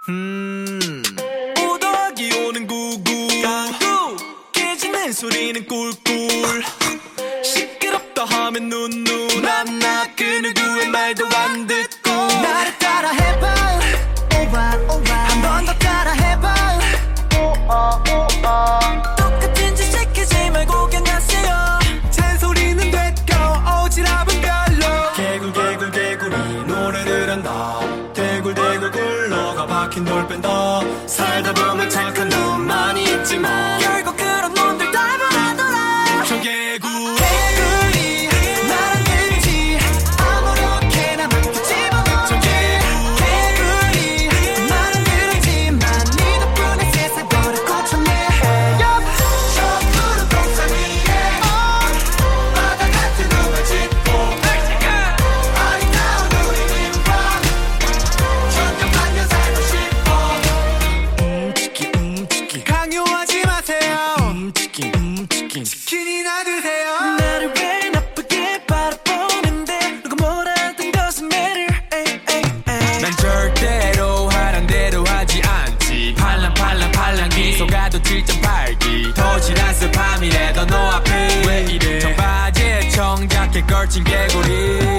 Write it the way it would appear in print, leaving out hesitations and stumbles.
5 더하기 5는 99 강구 깨지는 소리는 꿀꿀 시끄럽다 하면 눈눈 남나 그 누구의 말도 안 듣고 나를 따라 해봐 한 번 더 따라 해봐 똑같은 짓 시키지 말고 그냥 세요 잔소리는 됐고 오지랖은 별로 개굴 개구리 노래를 한다 대굴 굴러가 박힌 돌 뺀다 살다 보면 착한 놈 많이 있지만 결국 그런 놈들 닮아가더라 저 개구리 나랑 들지 아무렇게나 막 집어넣어 저 개구리 말은 들었지만 네 덕분에 세상 버릇 고쳤네 저 푸른 동산 위에 바다 같은 눈을 짓고 아리따운 우리 님과 천년 만년 살고 싶어 움츠키 강요하지 마세요 치킨이나 드세요 나를 왜 나쁘게 바라보는데 누가 뭐라든 것은 매를 난 절대로 하란대로 하지 않지 팔랑 미소가도 7.8기 도시락스 밤이래도 너 앞에 왜 이래 청바지에 청자켓 걸친 개구리